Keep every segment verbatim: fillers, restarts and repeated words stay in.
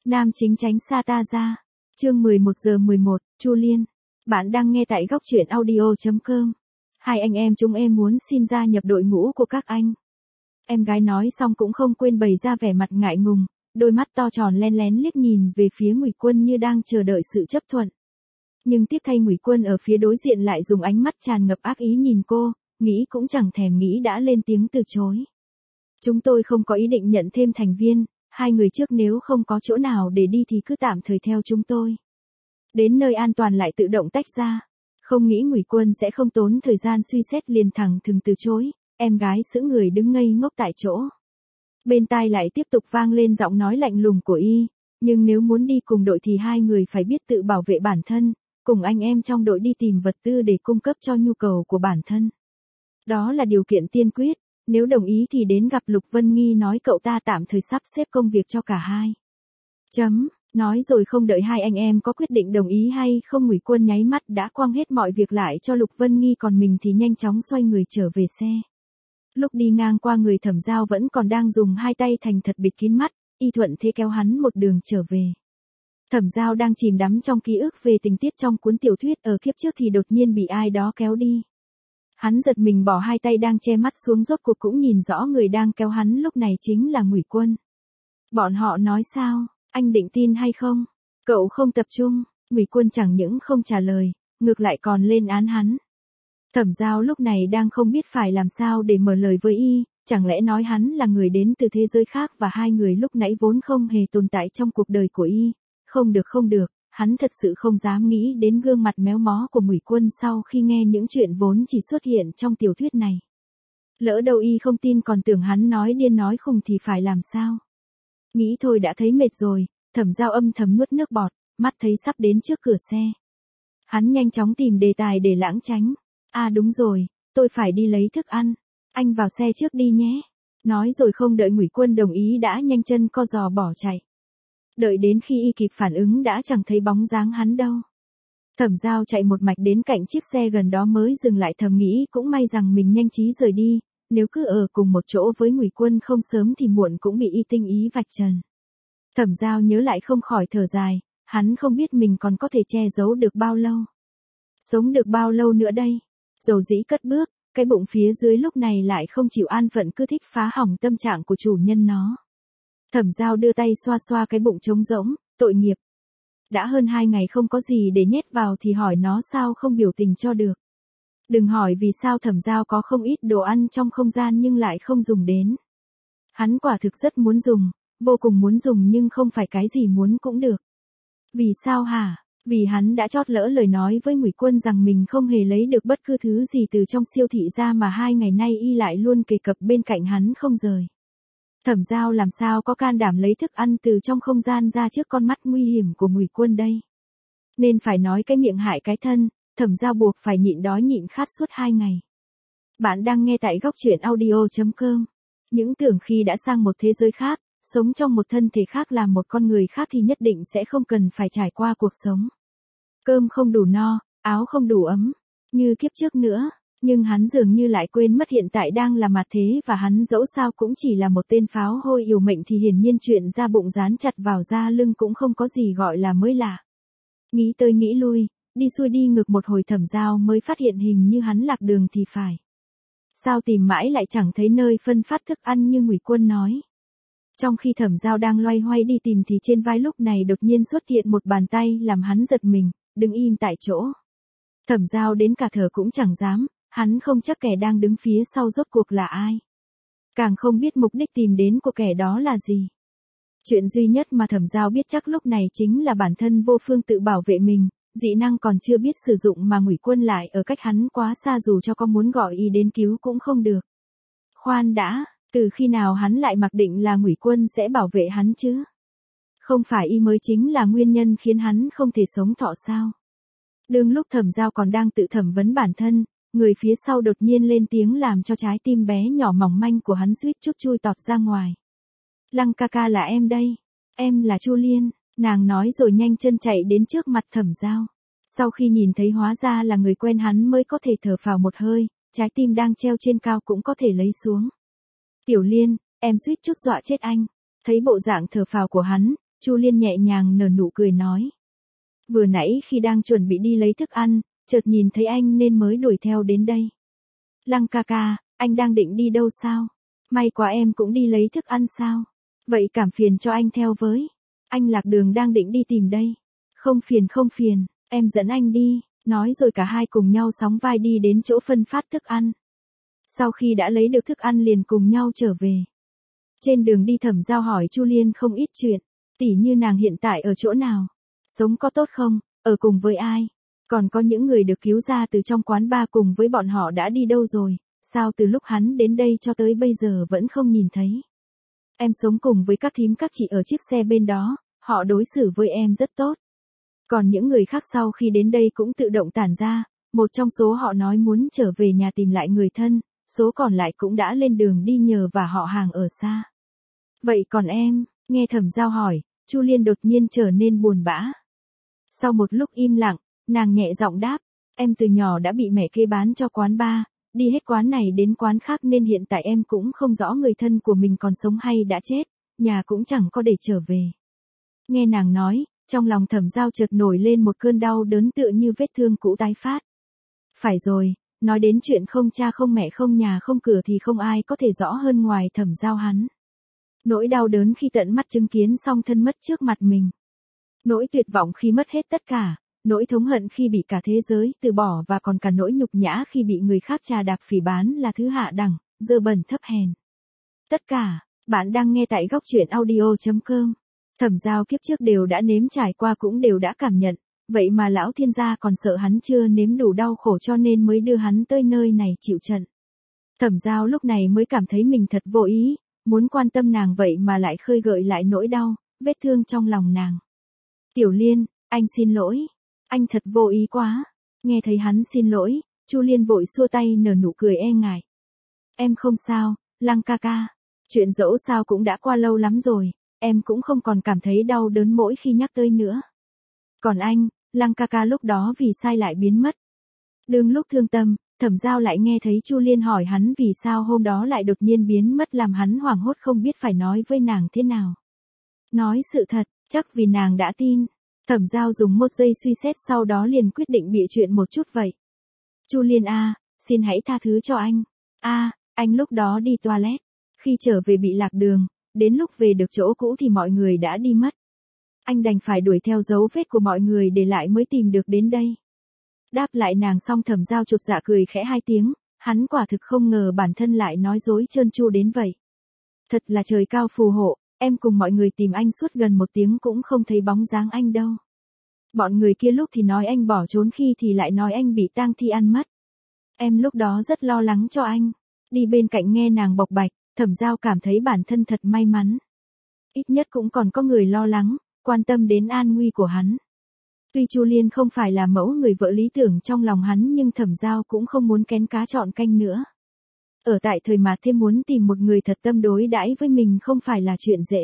Nam chính tránh xa ta ra. Chương mười một giờ mười một, Chu Liên. Bạn đang nghe tại góc truyện audio chấm com. Hai anh em chúng em muốn xin gia nhập đội ngũ của các anh. Em gái nói xong cũng không quên bày ra vẻ mặt ngại ngùng, đôi mắt to tròn len lén liếc nhìn về phía Ngụy Quân như đang chờ đợi sự chấp thuận. Nhưng tiếc thay Ngụy Quân ở phía đối diện lại dùng ánh mắt tràn ngập ác ý nhìn cô, nghĩ cũng chẳng thèm nghĩ đã lên tiếng từ chối. Chúng tôi không có ý định nhận thêm thành viên, hai người trước nếu không có chỗ nào để đi thì cứ tạm thời theo chúng tôi. Đến nơi an toàn lại tự động tách ra. Không nghĩ Ngụy Quân sẽ không tốn thời gian suy xét liền thẳng thừng từ chối, em gái sững người đứng ngây ngốc tại chỗ. Bên tai lại tiếp tục vang lên giọng nói lạnh lùng của y, nhưng nếu muốn đi cùng đội thì hai người phải biết tự bảo vệ bản thân, cùng anh em trong đội đi tìm vật tư để cung cấp cho nhu cầu của bản thân. Đó là điều kiện tiên quyết, nếu đồng ý thì đến gặp Lục Vân Nghi nói cậu ta tạm thời sắp xếp công việc cho cả hai. Chấm, nói rồi không đợi hai anh em có quyết định đồng ý hay không Ngụy Quân nháy mắt đã quăng hết mọi việc lại cho Lục Vân Nghi còn mình thì nhanh chóng xoay người trở về xe. Lúc đi ngang qua người Thẩm Giao vẫn còn đang dùng hai tay thành thật bịt kín mắt, y thuận thế kéo hắn một đường trở về. Thẩm Giao đang chìm đắm trong ký ức về tình tiết trong cuốn tiểu thuyết ở kiếp trước thì đột nhiên bị ai đó kéo đi. Hắn giật mình bỏ hai tay đang che mắt xuống rốt cuộc cũng nhìn rõ người đang kéo hắn lúc này chính là Ngụy Quân. Bọn họ nói sao, anh định tin hay không? Cậu không tập trung, Ngụy Quân chẳng những không trả lời, ngược lại còn lên án hắn. Thẩm Giao lúc này đang không biết phải làm sao để mở lời với y, chẳng lẽ nói hắn là người đến từ thế giới khác và hai người lúc nãy vốn không hề tồn tại trong cuộc đời của y. Không được không được, hắn thật sự không dám nghĩ đến gương mặt méo mó của Ngụy Quân sau khi nghe những chuyện vốn chỉ xuất hiện trong tiểu thuyết này. Lỡ đâu y không tin còn tưởng hắn nói điên nói khùng thì phải làm sao? Nghĩ thôi đã thấy mệt rồi, Thẩm Giao âm thầm nuốt nước bọt, mắt thấy sắp đến trước cửa xe. Hắn nhanh chóng tìm đề tài để lãng tránh. À đúng rồi, tôi phải đi lấy thức ăn. Anh vào xe trước đi nhé. Nói rồi không đợi Ngụy Quân đồng ý đã nhanh chân co giò bỏ chạy. Đợi đến khi y kịp phản ứng đã chẳng thấy bóng dáng hắn đâu. Thẩm Giao chạy một mạch đến cạnh chiếc xe gần đó mới dừng lại thầm nghĩ cũng may rằng mình nhanh trí rời đi, nếu cứ ở cùng một chỗ với Ngụy Quân không sớm thì muộn cũng bị y tinh ý vạch trần. Thẩm Giao nhớ lại không khỏi thở dài, hắn không biết mình còn có thể che giấu được bao lâu. Sống được bao lâu nữa đây? Dầu dĩ cất bước, cái bụng phía dưới lúc này lại không chịu an phận cứ thích phá hỏng tâm trạng của chủ nhân nó. Thẩm Giao đưa tay xoa xoa cái bụng trống rỗng, tội nghiệp. Đã hơn hai ngày không có gì để nhét vào thì hỏi nó sao không biểu tình cho được. Đừng hỏi vì sao Thẩm Giao có không ít đồ ăn trong không gian nhưng lại không dùng đến. Hắn quả thực rất muốn dùng, vô cùng muốn dùng nhưng không phải cái gì muốn cũng được. Vì sao hả? Vì hắn đã chót lỡ lời nói với Ngụy Quân rằng mình không hề lấy được bất cứ thứ gì từ trong siêu thị ra mà hai ngày nay y lại luôn kề cập bên cạnh hắn không rời. Thẩm Giao làm sao có can đảm lấy thức ăn từ trong không gian ra trước con mắt nguy hiểm của Ngụy Quân đây. Nên phải nói cái miệng hại cái thân, Thẩm Giao buộc phải nhịn đói nhịn khát suốt hai ngày. Bạn đang nghe tại góc truyện audio chấm com. Những tưởng khi đã sang một thế giới khác, sống trong một thân thể khác là một con người khác thì nhất định sẽ không cần phải trải qua cuộc sống. Cơm không đủ no, áo không đủ ấm, như kiếp trước nữa. Nhưng hắn dường như lại quên mất hiện tại đang là mặt thế và hắn dẫu sao cũng chỉ là một tên pháo hôi yêu mệnh thì hiển nhiên chuyện da bụng dán chặt vào da lưng cũng không có gì gọi là mới lạ. Nghĩ tới nghĩ lui, đi xuôi đi ngược một hồi Thẩm Giao mới phát hiện hình như hắn lạc đường thì phải. Sao tìm mãi lại chẳng thấy nơi phân phát thức ăn như Ngụy Quân nói. Trong khi Thẩm Giao đang loay hoay đi tìm thì trên vai lúc này đột nhiên xuất hiện một bàn tay làm hắn giật mình, đứng im tại chỗ. Thẩm Giao đến cả thở cũng chẳng dám. Hắn không chắc kẻ đang đứng phía sau rốt cuộc là ai. Càng không biết mục đích tìm đến của kẻ đó là gì. Chuyện duy nhất mà Thẩm Giao biết chắc lúc này chính là bản thân vô phương tự bảo vệ mình, dị năng còn chưa biết sử dụng mà Ngụy Quân lại ở cách hắn quá xa dù cho có muốn gọi y đến cứu cũng không được. Khoan đã, từ khi nào hắn lại mặc định là Ngụy Quân sẽ bảo vệ hắn chứ? Không phải y mới chính là nguyên nhân khiến hắn không thể sống thọ sao? Đương lúc Thẩm Giao còn đang tự thẩm vấn bản thân, người phía sau đột nhiên lên tiếng làm cho trái tim bé nhỏ mỏng manh của hắn suýt chút chui tọt ra ngoài. Lăng ca ca là em đây. Em là Chu Liên, nàng nói rồi nhanh chân chạy đến trước mặt Thẩm Giao. Sau khi nhìn thấy hóa ra là người quen hắn mới có thể thở phào một hơi, trái tim đang treo trên cao cũng có thể lấy xuống. Tiểu Liên, em suýt chút dọa chết anh. Thấy bộ dạng thở phào của hắn, Chu Liên nhẹ nhàng nở nụ cười nói. Vừa nãy khi đang chuẩn bị đi lấy thức ăn, chợt nhìn thấy anh nên mới đuổi theo đến đây. Lăng ca ca, anh đang định đi đâu sao? May quá em cũng đi lấy thức ăn sao? Vậy cảm phiền cho anh theo với. Anh lạc đường đang định đi tìm đây. Không phiền không phiền, em dẫn anh đi. Nói rồi cả hai cùng nhau sóng vai đi đến chỗ phân phát thức ăn. Sau khi đã lấy được thức ăn liền cùng nhau trở về. Trên đường đi Thẩm Giao hỏi Chu Liên không ít chuyện, tỉ như nàng hiện tại ở chỗ nào, sống có tốt không, ở cùng với ai, còn có những người được cứu ra từ trong quán bar cùng với bọn họ đã đi đâu rồi, sao từ lúc hắn đến đây cho tới bây giờ vẫn không nhìn thấy. Em sống cùng với các thím các chị ở chiếc xe bên đó, họ đối xử với em rất tốt. Còn những người khác sau khi đến đây cũng tự động tản ra, một trong số họ nói muốn trở về nhà tìm lại người thân, số còn lại cũng đã lên đường đi nhờ và họ hàng ở xa. Vậy còn em, nghe Thẩm Giao hỏi, Chu Liên đột nhiên trở nên buồn bã. Sau một lúc im lặng, nàng nhẹ giọng đáp, em từ nhỏ đã bị mẹ kê bán cho quán bar, đi hết quán này đến quán khác nên hiện tại em cũng không rõ người thân của mình còn sống hay đã chết, nhà cũng chẳng có để trở về. Nghe nàng nói, trong lòng Thẩm Giao chợt nổi lên một cơn đau đớn tựa như vết thương cũ tái phát. Phải rồi, nói đến chuyện không cha không mẹ không nhà không cửa thì không ai có thể rõ hơn ngoài Thẩm Giao hắn. Nỗi đau đớn khi tận mắt chứng kiến song thân mất trước mặt mình. Nỗi tuyệt vọng khi mất hết tất cả, nỗi thống hận khi bị cả thế giới từ bỏ và còn cả nỗi nhục nhã khi bị người khác trà đạp phỉ bán là thứ hạ đẳng, dơ bẩn thấp hèn. Tất cả, bạn đang nghe tại góc truyện audio chấm com. Thẩm Giao kiếp trước đều đã nếm trải qua cũng đều đã cảm nhận, vậy mà lão thiên gia còn sợ hắn chưa nếm đủ đau khổ cho nên mới đưa hắn tới nơi này chịu trận. Thẩm Giao lúc này mới cảm thấy mình thật vô ý, muốn quan tâm nàng vậy mà lại khơi gợi lại nỗi đau, vết thương trong lòng nàng. Tiểu Liên, anh xin lỗi, anh thật vô ý quá. Nghe thấy hắn xin lỗi, Chu Liên vội xua tay nở nụ cười e ngại. Em không sao, Lăng ca ca, chuyện dẫu sao cũng đã qua lâu lắm rồi, em cũng không còn cảm thấy đau đớn mỗi khi nhắc tới nữa. Còn anh, Lăng ca ca lúc đó vì sai lại biến mất. Đương lúc thương tâm, Thẩm Giao lại nghe thấy Chu Liên hỏi hắn vì sao hôm đó lại đột nhiên biến mất làm hắn hoảng hốt không biết phải nói với nàng thế nào. Nói sự thật, chắc vì nàng đã tin. Thẩm Giao dùng một giây suy xét sau đó liền quyết định bịa chuyện một chút vậy. Chu Liên a, xin hãy tha thứ cho anh. A, anh lúc đó đi toilet, khi trở về bị lạc đường, đến lúc về được chỗ cũ thì mọi người đã đi mất. Anh đành phải đuổi theo dấu vết của mọi người để lại mới tìm được đến đây. Đáp lại nàng xong Thẩm Giao chột dạ cười khẽ hai tiếng, hắn quả thực không ngờ bản thân lại nói dối trơn tru đến vậy. Thật là trời cao phù hộ, em cùng mọi người tìm anh suốt gần một tiếng cũng không thấy bóng dáng anh đâu. Bọn người kia lúc thì nói anh bỏ trốn khi thì lại nói anh bị tang thi ăn mất. Em lúc đó rất lo lắng cho anh. Đi bên cạnh nghe nàng bộc bạch, Thẩm Giao cảm thấy bản thân thật may mắn. Ít nhất cũng còn có người lo lắng, quan tâm đến an nguy của hắn. Tuy Chu Liên không phải là mẫu người vợ lý tưởng trong lòng hắn nhưng Thẩm Giao cũng không muốn kén cá chọn canh nữa. Ở tại thời mà thêm muốn tìm một người thật tâm đối đãi với mình không phải là chuyện dễ.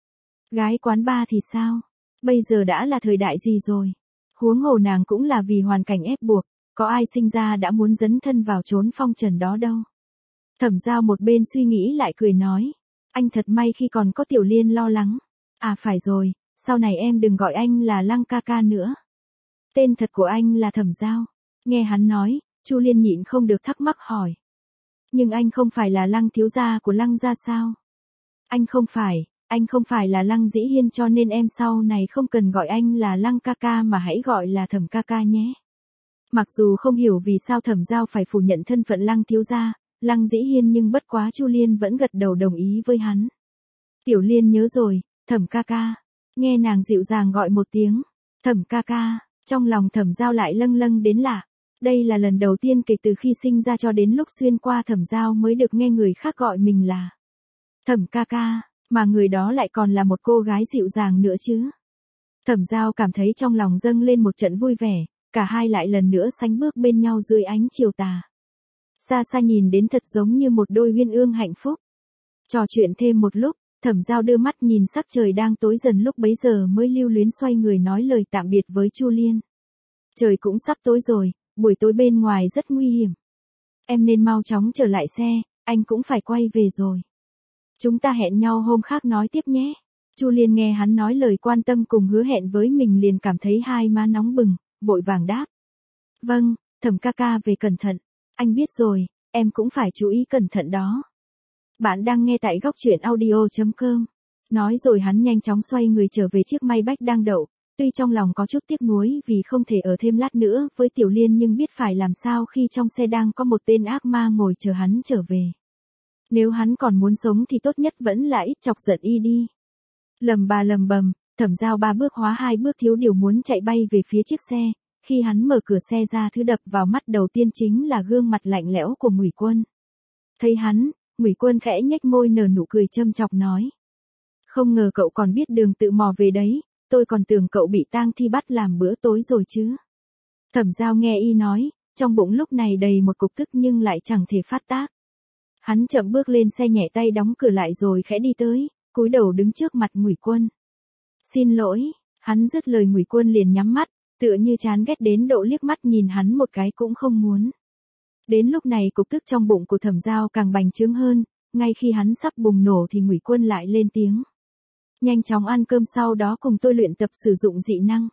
Gái quán bar thì sao? Bây giờ đã là thời đại gì rồi? Huống hồ nàng cũng là vì hoàn cảnh ép buộc, có ai sinh ra đã muốn dấn thân vào chốn phong trần đó đâu. Thẩm Giao một bên suy nghĩ lại cười nói, anh thật may khi còn có Tiểu Liên lo lắng. À phải rồi, sau này em đừng gọi anh là Lăng ca ca nữa. Tên thật của anh là Thẩm Giao. Nghe hắn nói, Chu Liên nhịn không được thắc mắc hỏi. Nhưng anh không phải là Lăng thiếu gia của Lăng gia sao? Anh không phải, anh không phải là Lăng Dĩ Hiên cho nên em sau này không cần gọi anh là Lăng ca ca mà hãy gọi là Thẩm ca ca nhé. Mặc dù không hiểu vì sao Thẩm Giao phải phủ nhận thân phận Lăng thiếu gia, Lăng Dĩ Hiên nhưng bất quá Chu Liên vẫn gật đầu đồng ý với hắn. Tiểu Liên nhớ rồi, Thẩm ca ca. Nghe nàng dịu dàng gọi một tiếng, Thẩm ca ca, trong lòng Thẩm Giao lại lâng lâng đến lạ. Đây là lần đầu tiên kể từ khi sinh ra cho đến lúc xuyên qua Thẩm Giao mới được nghe người khác gọi mình là Thẩm ca ca, mà người đó lại còn là một cô gái dịu dàng nữa chứ. Thẩm Giao cảm thấy trong lòng dâng lên một trận vui vẻ, cả hai lại lần nữa sánh bước bên nhau dưới ánh chiều tà. Xa xa nhìn đến thật giống như một đôi uyên ương hạnh phúc. Trò chuyện thêm một lúc, Thẩm Giao đưa mắt nhìn sắc trời đang tối dần lúc bấy giờ mới lưu luyến xoay người nói lời tạm biệt với Chu Liên. Trời cũng sắp tối rồi, buổi tối bên ngoài rất nguy hiểm. Em nên mau chóng trở lại xe, anh cũng phải quay về rồi. Chúng ta hẹn nhau hôm khác nói tiếp nhé. Chu Liên nghe hắn nói lời quan tâm cùng hứa hẹn với mình liền cảm thấy hai má nóng bừng, vội vàng đáp. Vâng, Thẩm ca ca về cẩn thận. Anh biết rồi, em cũng phải chú ý cẩn thận đó. Bạn đang nghe tại góc truyện audio chấm com. Nói rồi hắn nhanh chóng xoay người trở về chiếc Maybach đang đậu. Tuy trong lòng có chút tiếc nuối vì không thể ở thêm lát nữa với Tiểu Liên nhưng biết phải làm sao khi trong xe đang có một tên ác ma ngồi chờ hắn trở về. Nếu hắn còn muốn sống thì tốt nhất vẫn là ít chọc giận y đi. Lầm bà lầm bầm, Thẩm Giao ba bước hóa hai bước thiếu điều muốn chạy bay về phía chiếc xe. Khi hắn mở cửa xe ra thứ đập vào mắt đầu tiên chính là gương mặt lạnh lẽo của Ngụy Quân. Thấy hắn, Ngụy Quân khẽ nhếch môi nở nụ cười châm chọc nói. Không ngờ cậu còn biết đường tự mò về đấy, tôi còn tưởng cậu bị tang thi bắt làm bữa tối rồi chứ. Thẩm Giao nghe y nói, trong bụng lúc này đầy một cục tức nhưng lại chẳng thể phát tác. Hắn chậm bước lên xe nhẹ tay đóng cửa lại rồi khẽ đi tới, cúi đầu đứng trước mặt Ngụy Quân. Xin lỗi, hắn dứt lời Ngụy Quân liền nhắm mắt, tựa như chán ghét đến độ liếc mắt nhìn hắn một cái cũng không muốn. Đến lúc này cục tức trong bụng của Thẩm Giao càng bành trướng hơn, ngay khi hắn sắp bùng nổ thì Ngụy Quân lại lên tiếng. Nhanh chóng ăn cơm sau đó cùng tôi luyện tập sử dụng dị năng.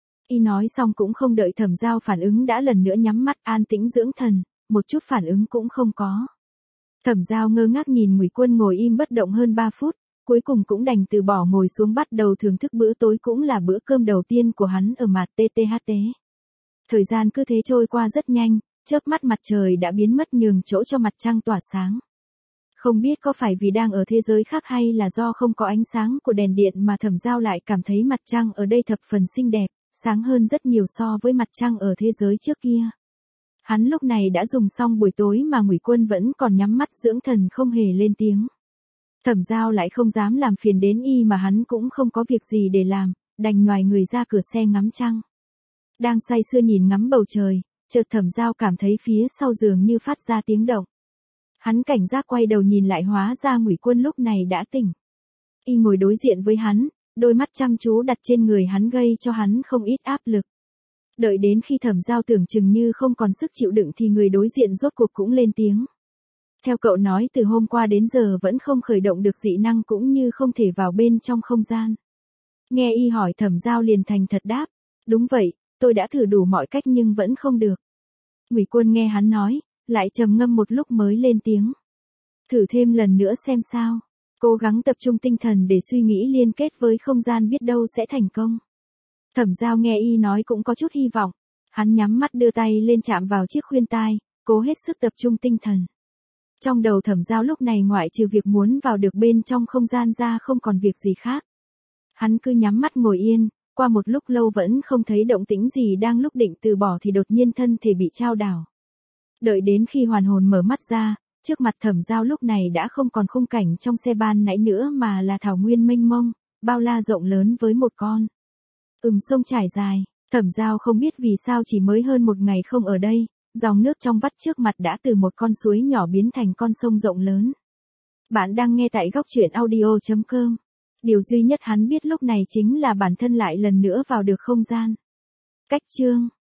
Y nói xong cũng không đợi Thẩm Giao phản ứng đã lần nữa nhắm mắt an tĩnh dưỡng thần, một chút phản ứng cũng không có. Thẩm Giao ngơ ngác nhìn Ngụy Quân ngồi im bất động hơn ba phút, cuối cùng cũng đành từ bỏ ngồi xuống bắt đầu thưởng thức bữa tối cũng là bữa cơm đầu tiên của hắn ở mặt tê tê hát tê. Thời gian cứ thế trôi qua rất nhanh, chớp mắt mặt trời đã biến mất nhường chỗ cho mặt trăng tỏa sáng. Không biết có phải vì đang ở thế giới khác hay là do không có ánh sáng của đèn điện mà Thẩm Giao lại cảm thấy mặt trăng ở đây thập phần xinh đẹp, sáng hơn rất nhiều so với mặt trăng ở thế giới trước kia. Hắn lúc này đã dùng xong buổi tối mà Ngụy Quân vẫn còn nhắm mắt dưỡng thần không hề lên tiếng. Thẩm Giao lại không dám làm phiền đến y mà hắn cũng không có việc gì để làm, đành nhoài người ra cửa xe ngắm trăng. Đang say sưa nhìn ngắm bầu trời, chợt Thẩm Giao cảm thấy phía sau giường như phát ra tiếng động. Hắn cảnh giác quay đầu nhìn lại hóa ra Ngụy Quân lúc này đã tỉnh. Y ngồi đối diện với hắn, đôi mắt chăm chú đặt trên người hắn gây cho hắn không ít áp lực. Đợi đến khi Thẩm Giao tưởng chừng như không còn sức chịu đựng thì người đối diện rốt cuộc cũng lên tiếng. Theo cậu nói từ hôm qua đến giờ vẫn không khởi động được dị năng cũng như không thể vào bên trong không gian. Nghe y hỏi Thẩm Giao liền thành thật đáp. Đúng vậy, tôi đã thử đủ mọi cách nhưng vẫn không được. Ngụy Quân nghe hắn nói, lại trầm ngâm một lúc mới lên tiếng. Thử thêm lần nữa xem sao. Cố gắng tập trung tinh thần để suy nghĩ liên kết với không gian biết đâu sẽ thành công. Thẩm Giao nghe y nói cũng có chút hy vọng. Hắn nhắm mắt đưa tay lên chạm vào chiếc khuyên tai, cố hết sức tập trung tinh thần. Trong đầu Thẩm Giao lúc này ngoại trừ việc muốn vào được bên trong không gian ra không còn việc gì khác. Hắn cứ nhắm mắt ngồi yên, qua một lúc lâu vẫn không thấy động tĩnh gì đang lúc định từ bỏ thì đột nhiên thân thể bị chao đảo. Đợi đến khi hoàn hồn mở mắt ra, trước mặt Thẩm Giao lúc này đã không còn khung cảnh trong xe ban nãy nữa mà là thảo nguyên mênh mông, bao la rộng lớn với một con ừm sông trải dài. Thẩm Giao không biết vì sao chỉ mới hơn một ngày không ở đây, dòng nước trong vắt trước mặt đã từ một con suối nhỏ biến thành con sông rộng lớn. Bạn đang nghe tại góc truyện audio chấm com. Điều duy nhất hắn biết lúc này chính là bản thân lại lần nữa vào được không gian. Cách chương